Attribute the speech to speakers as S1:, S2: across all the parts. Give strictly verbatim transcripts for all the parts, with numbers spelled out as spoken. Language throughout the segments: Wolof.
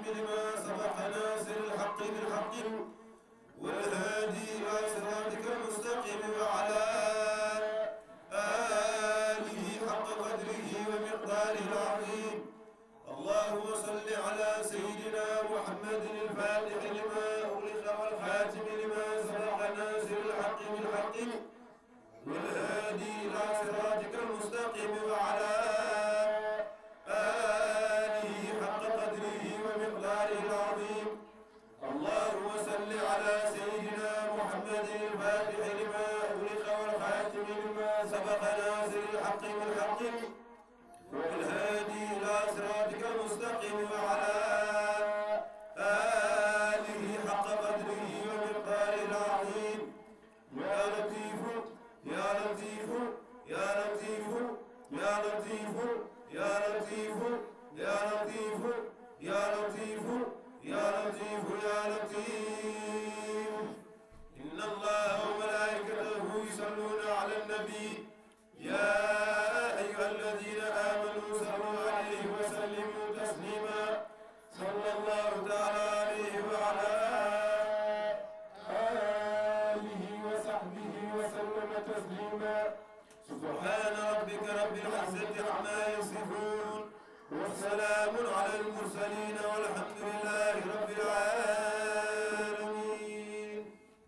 S1: الحاتم لما سبق ناصر الحق بالحق والهادي إلى صراطك المستقيم وعلى آله حق قدره ومقداره العظيم. اللهم صل على سيدنا محمد الفاتح لما أغلق والخاتم لما سبق ناصر الحق بالحق والهادي إلى صراطك المستقيم وعلى آله حق قدره ومقداره العظيم. اللهم صل على سيدنا محمد الفاتح لما أغلق والخاتم لما سبق ناصر الحق بالحق والهادي إلى صراطك المستقيم وعلى آله حق قدره ومقداره العظيم. يا لطيف يا لطيف يا لطيف يا لطيف يا لطيف يا لطيف يا لطيف يا لطيف يا لطيف. إن الله وملائكته يصلون على النبي يا أيها الذين آمنوا صلوا عليه وسلموا تسليما. صلى الله تعالى عليه وعلى آله وصحبه وسلم تسليما. سبحان ربك رب العزة عما يصفون والسلام على المرسلين والحمد لله رب العالمين.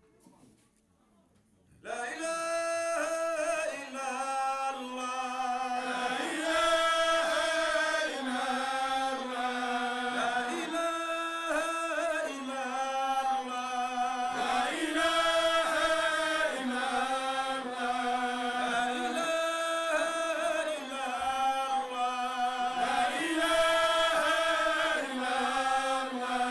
S1: لا إله إلا الله لا إله إلا الله لا إله إلا الله لا إله إلا الله لا إله إلا الله لا إله إلا الله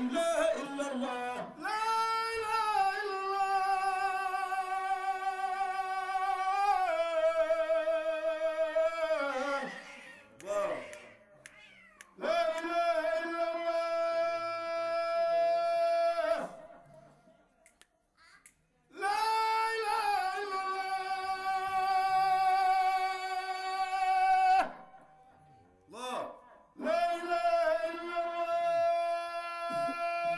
S1: إله إلا الله
S2: لا إله إلا الله
S1: الله
S2: لا إله إلا الله لا إله إلا الله
S1: الله
S2: لا إله إلا الله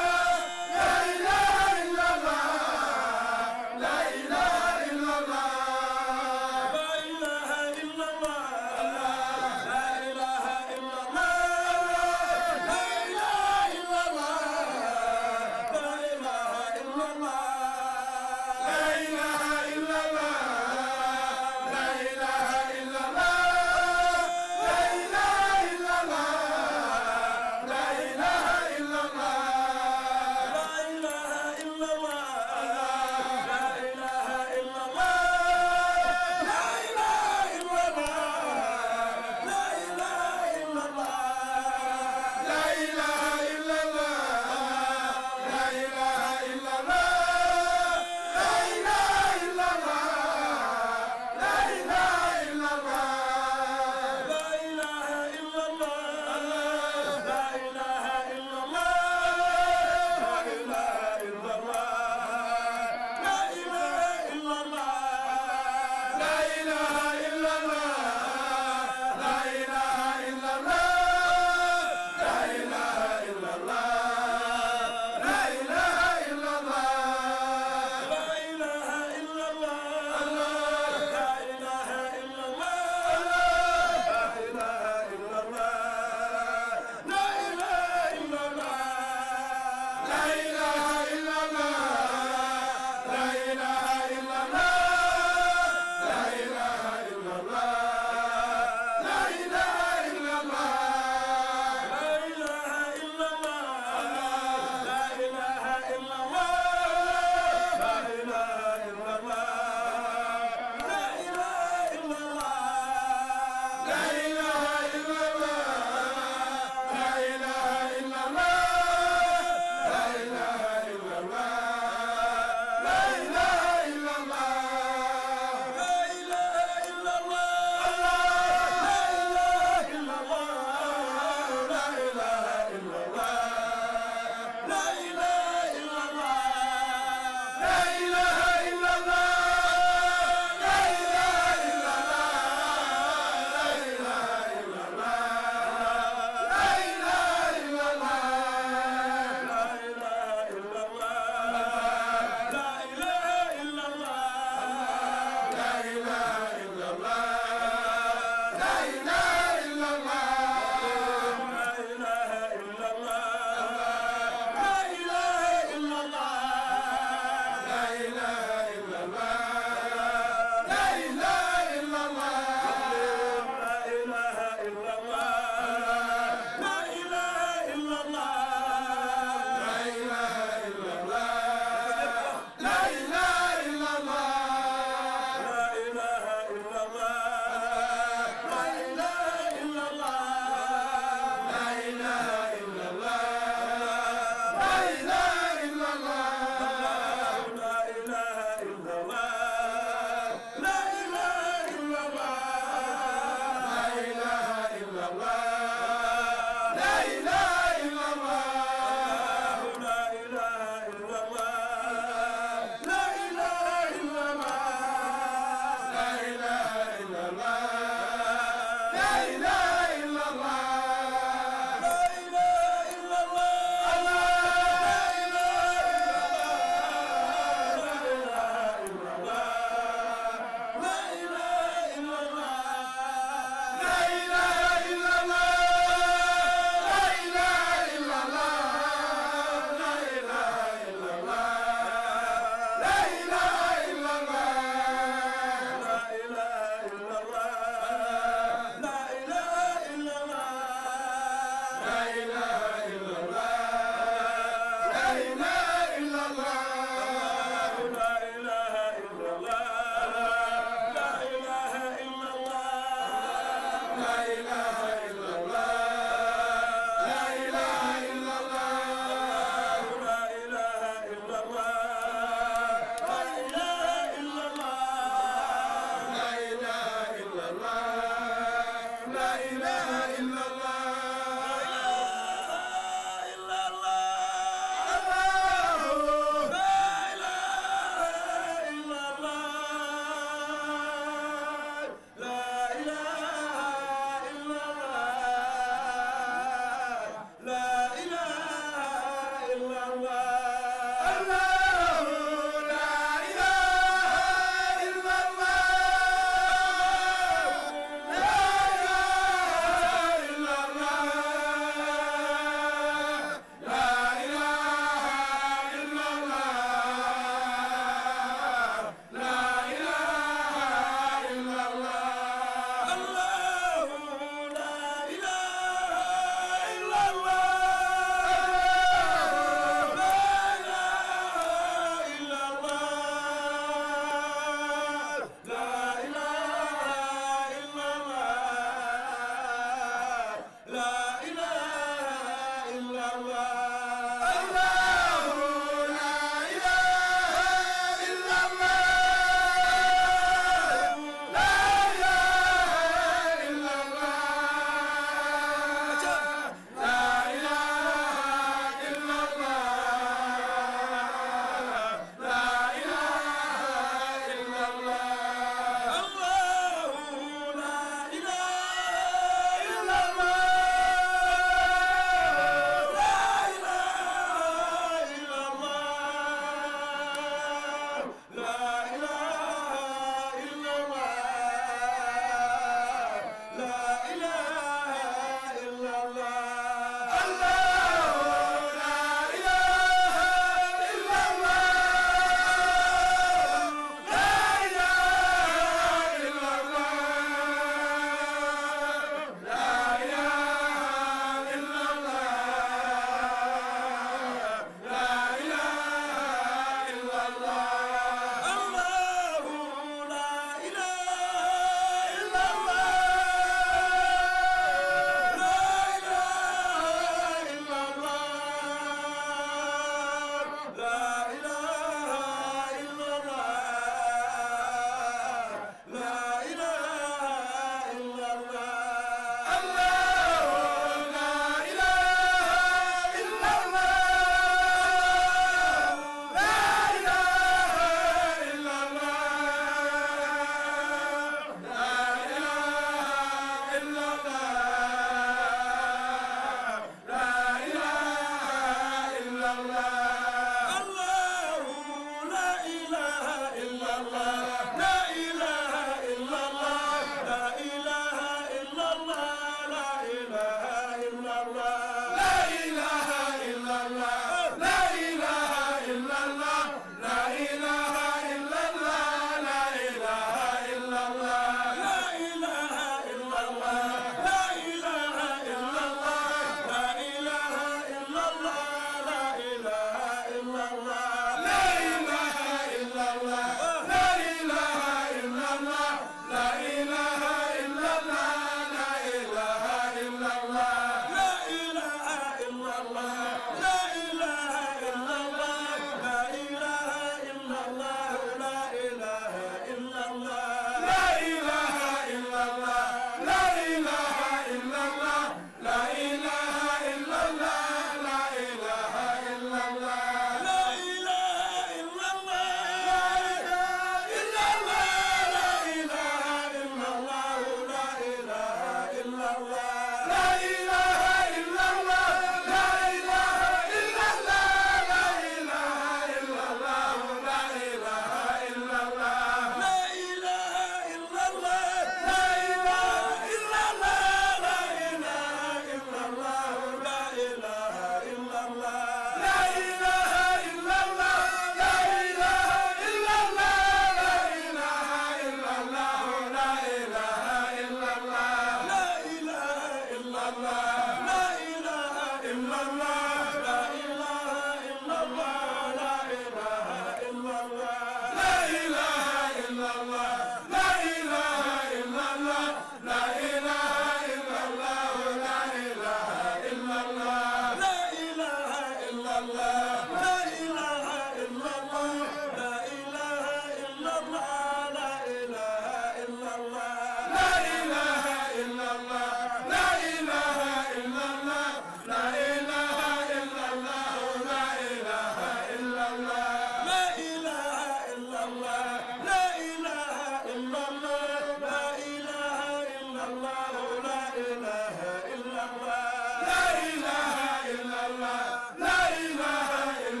S2: La ilaha illallah, la ilaha illallah.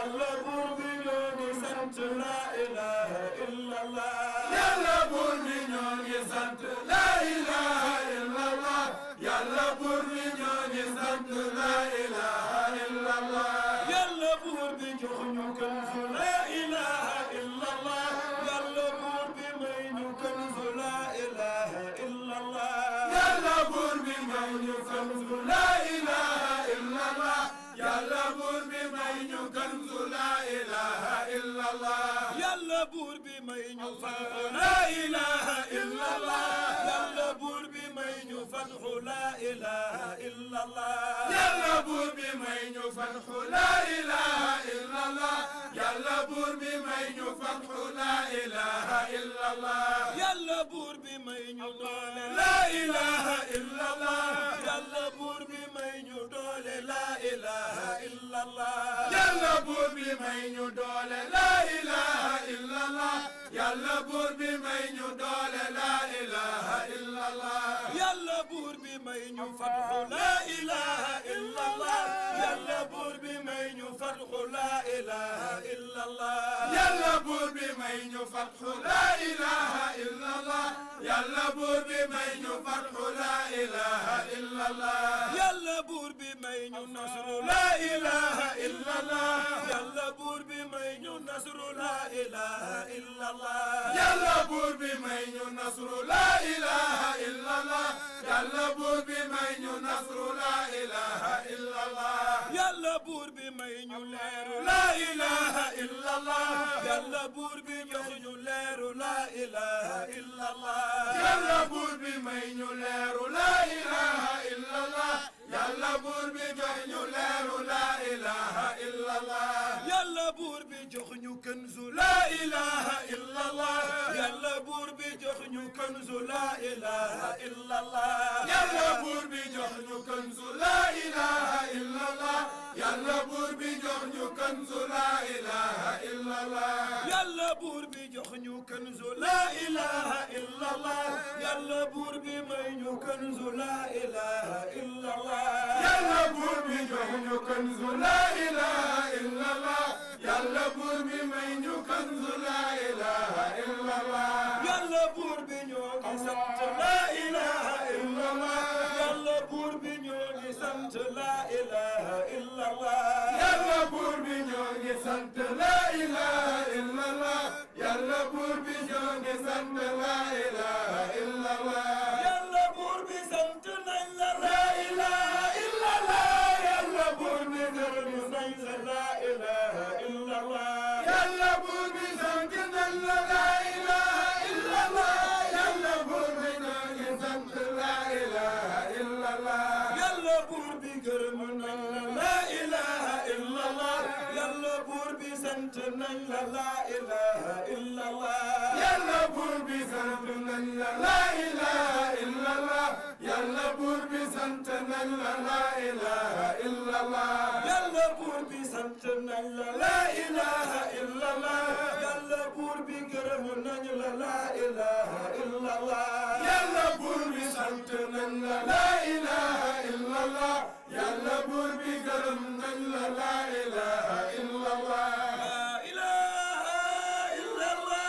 S1: yàlla buur bi ñoo ngi sant la ilaha illallah
S2: yàlla buur bi ñoo ngi sant la ilaha illallah yàlla buur bi ñoo ngi sant la ilaha illallah
S1: yàlla buur bi jox ñu kanzu la ilaha illallah yàlla buur bi may ñu kanzu la ilaha illallah
S2: yàlla buur bi may ñu kanzu la ilaha illallah yàlla buur bi may ñu kanzu la ilaha illallah
S1: yàlla buur bi may ñu fathu la ilaha illallah yàlla buur bi may ñu fathu la ilaha illallah
S2: yàlla buur bi may ñu fathu la ilaha illallah yàlla buur bi may ñu fathu la ilaha illallah
S1: yàlla buur bi may ñu doole
S2: la ilaha illallah
S1: yàlla buur bi may ñu doole la ilaha illallah
S2: yàlla buur bi may ñu doole la ilaha illallah yàlla buur bi may ñu doole la ilaha illallah
S1: yàlla buur bi may ñu fathu la ilaha illallah yàlla buur bi may ñu fathu la ilaha illallah
S2: yàlla buur bi may ñu fathu la ilaha illallah yàlla buur bi may ñu fathu la ilaha illallah
S1: yàlla buur bi may ñu nasru la ilaha illallah yàlla buur bi may ñu nasru la ilaha illallah
S2: yàlla buur bi may ñu nasru la ilaha illallah yàlla buur bi may ñu nasru la ilaha illallah
S1: yàlla buur bi may ñu leeru
S2: la ilaha illallah
S1: yàlla buur bi jox ñu leeru la ilaha illallah
S2: yàlla buur bi may ñu leeru la ilaha illallah yàlla buur bi jox ñu leeru la ilaha illallah
S1: yàlla buur bi jox ñu kanzu
S2: la ilaha illallah
S1: yàlla buur bi jox ñu kanzu la ilaha illallah
S2: yàlla buur bi jox ñu kanzu la ilaha illallah yàlla buur bi jox ñu kanzu la ilaha illallah
S1: yàlla buur bi jox ñu kanzu la ilaha illallah yàlla buur bi may ñu kanzu la ilaha illallah
S2: yàlla buur bi jox ñu kanzu la ilaha illallah yàlla buur bi may ñu kanzu la ilaha illallah
S1: yàlla buur bi ñoo ngi sant la ilaha illallah yàlla buur bi ñoo ngi sant la ilaha illallah
S2: yàlla buur bi ñoo ngi sant la ilaha illallah yàlla buur bi ñoo ngi sant la ilaha illallah
S1: yàlla buur bi sant nañ la la ilaha illallah yàlla buur bi gërëm nañ la la ilaha illallah
S2: yàlla buur bi sant nañ la la ilaha illallah yàlla buur bi ñoo ngi sant la ilaha illallah
S1: yàlla buur bi gërëm nañ la la ilaha illallah yàlla buur bi sant nañ la la ilaha illallah
S2: yàlla buur bi sant nañ la la ilaha illallah yàlla buur bi sant nañ la la ilaha illallah
S1: yàlla buur bi sant nañ la la ilaha illallah yàlla buur bi gërëm nañ la la ilaha illallah
S2: yàlla buur bi sant nañ la la ilaha illallah yàlla buur bi gërëm nañ la la ilaha illallah
S1: la ilaha illallah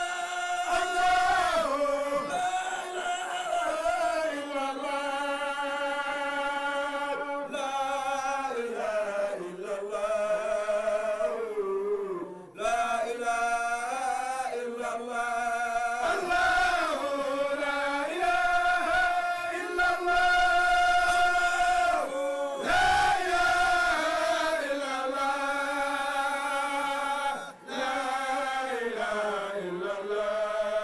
S2: allahu
S1: la ilaha illallah la ilaha illallah la ilaha illallah
S2: allahu la ilaha illallah la ilaha illallah la ilaha illallah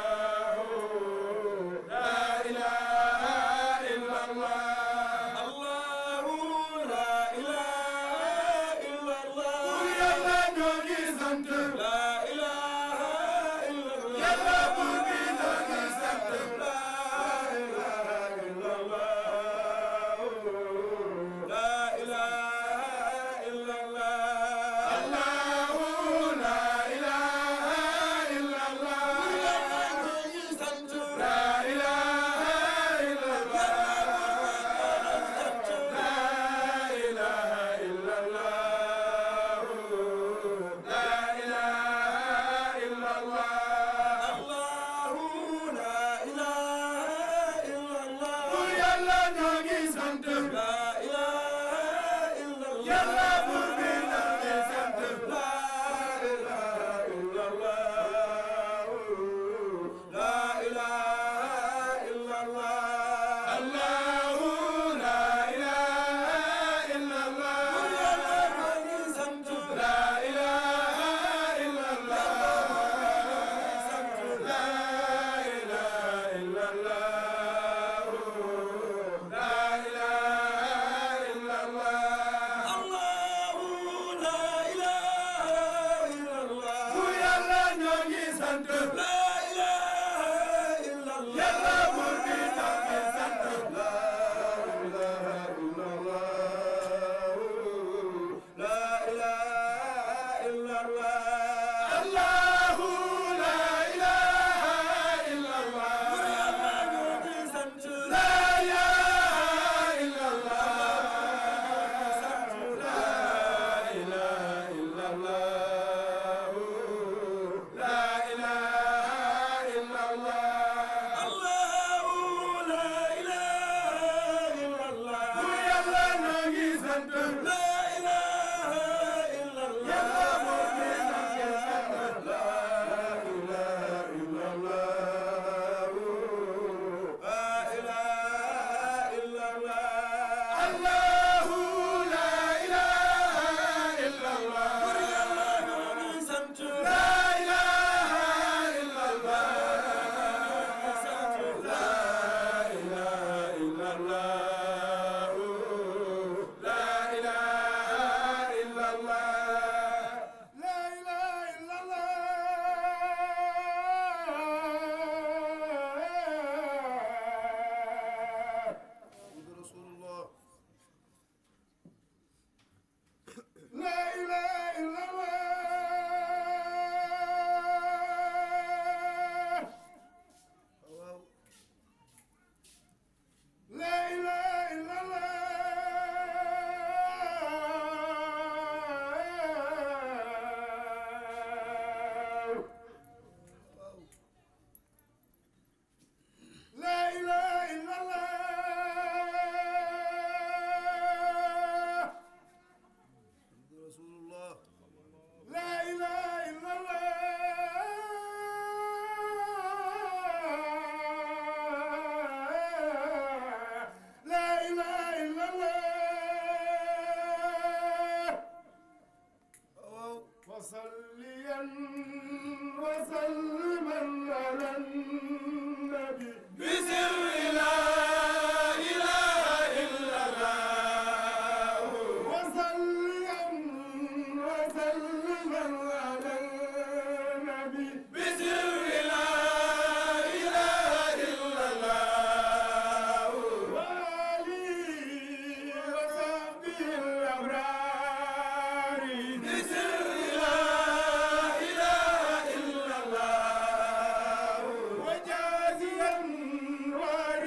S2: la ilaha illallah
S1: Allahu la ilaha illallah
S2: yàlla ñoo ngi sant
S1: la ilaha illallah
S2: yàlla buur bi ñoo ngi sant
S1: la ilaha illallah la ilaha illallah
S2: allahu la ilaha illallah
S1: yàlla ñoo ngi sant
S2: la ilaha illallah la ilaha illallah la sant la ilaha illallah yàlla buur bi ñoo ngi sant la ilaha illallah la ilaha illallah allahu la ilaha illallah buur yàlla ñoo ngi sant la ilaha illallah Why?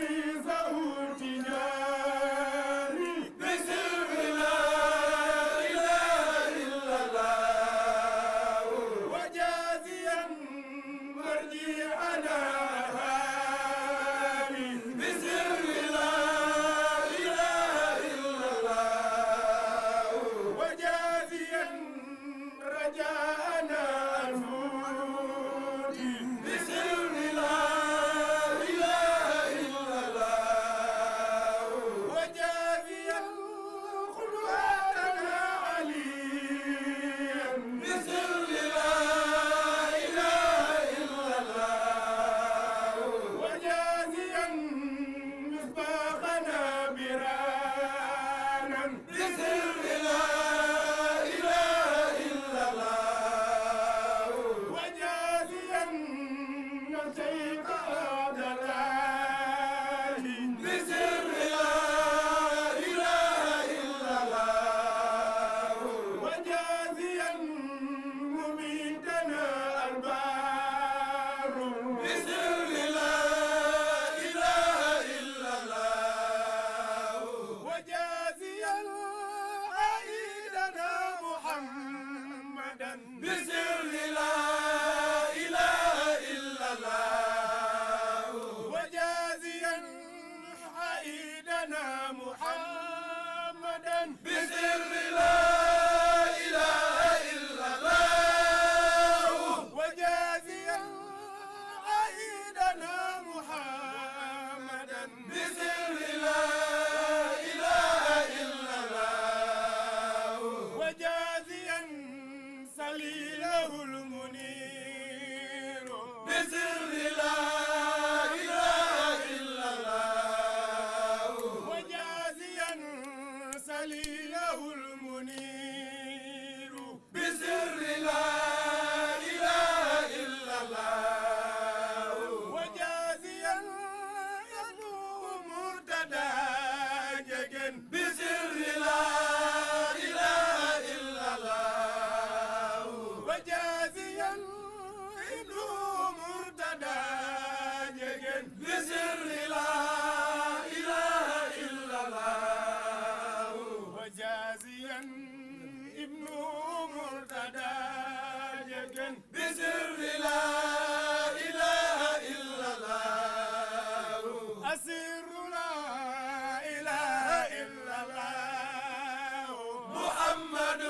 S2: بسر لا إله إلا الله
S3: أسر لا إله إلا الله
S2: محمد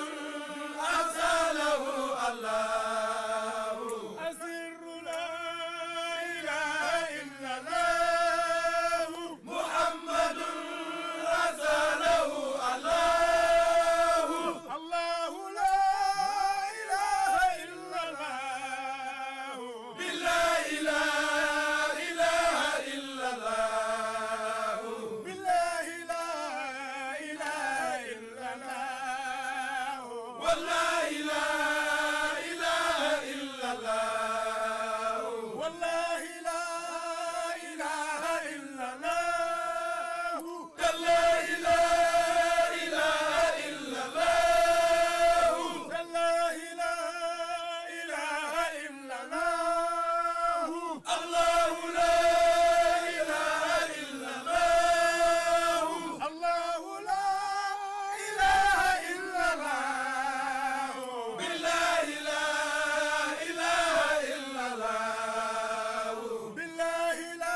S2: أرسله الله
S3: أسر لا إله إلا الله
S2: محمد أرسله الله
S3: الله لا إله إلا الله
S2: بالله لا إله إلا الله
S3: بالله لا إله إلا الله
S2: والله لا إله إلا الله
S3: والله لا إله إلا الله
S2: تالله لا إله إلا الله
S3: والله لا إله إلا الله
S2: الله لا إله إلا الله
S3: الله لا إله إلا الله
S2: بالله لا إله إلا الله
S3: بالله لا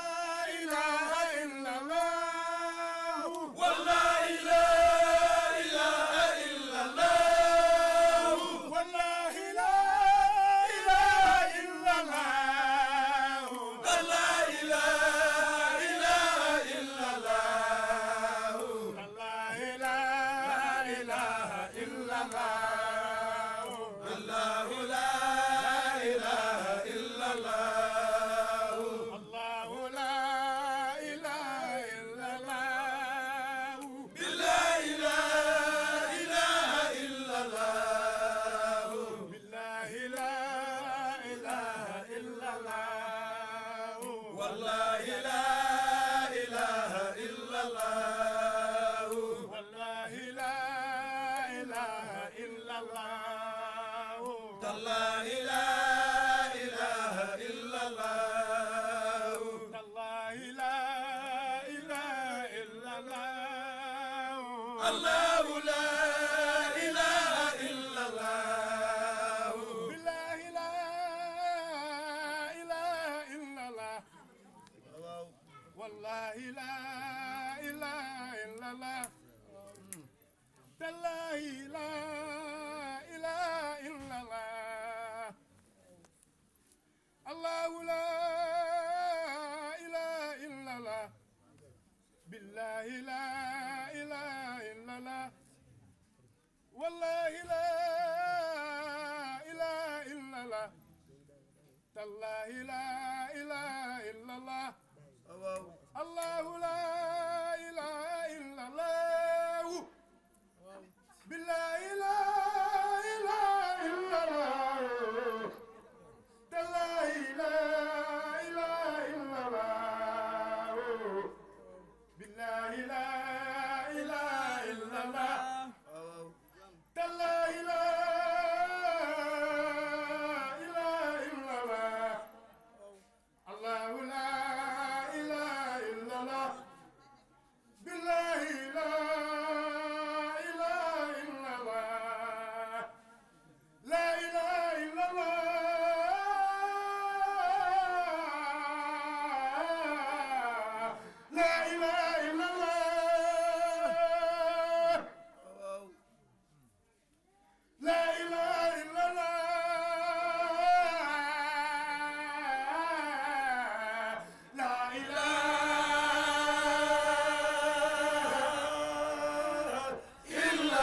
S3: إله إلا الله
S2: والله لا إله إلا الله
S3: والله لا إله إلا الله
S2: لا إله إلا الله
S3: الله لا إله إلا الله
S2: الله لا إله إلا الله
S3: الله لا إله إلا الله
S2: بالله لا إله إلا الله
S3: بالله لا إله إلا الله
S2: والله لا إله إلا الله
S3: والله لا إله إلا الله
S2: تالله لا إله إلا الله
S3: الله لا إله إلا الله
S2: الله لا إله إلا الله
S3: بالله لا إله إلا الله والله لا إله إلا الله تالله لا إله إلا الله الله لا إله إلا الله بالله لا إله إلا الله والله لا إله إلا الله تالله لا إله إلا الله الله لا إله إلا الله بالله لا إله إلا الله تالله لا إله إلا الله بالله لا إله إلا الله تالله لا إله إلا الله الله لا إله إلا الله بالله لا إله إلا الله لا إله إلا الله لا إله إلا الله لا إله إلا الله لا إله
S2: إلا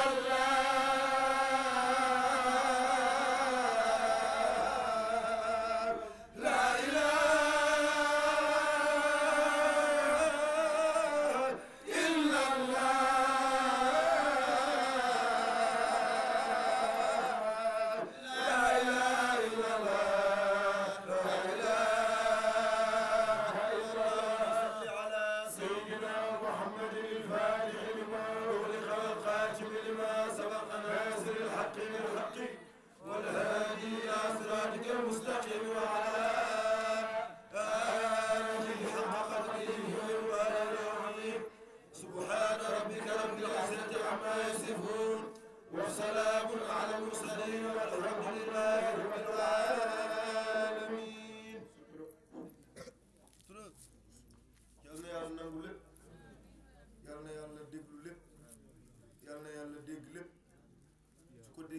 S2: الله لا إله إلا الله لا إله إلا الله لا إله إلا الله على سيدنا محمد الفاتح لما أغلق والخاتم لما سبق ناصر الحق بالحق والهادي إلى صراطك المستقيم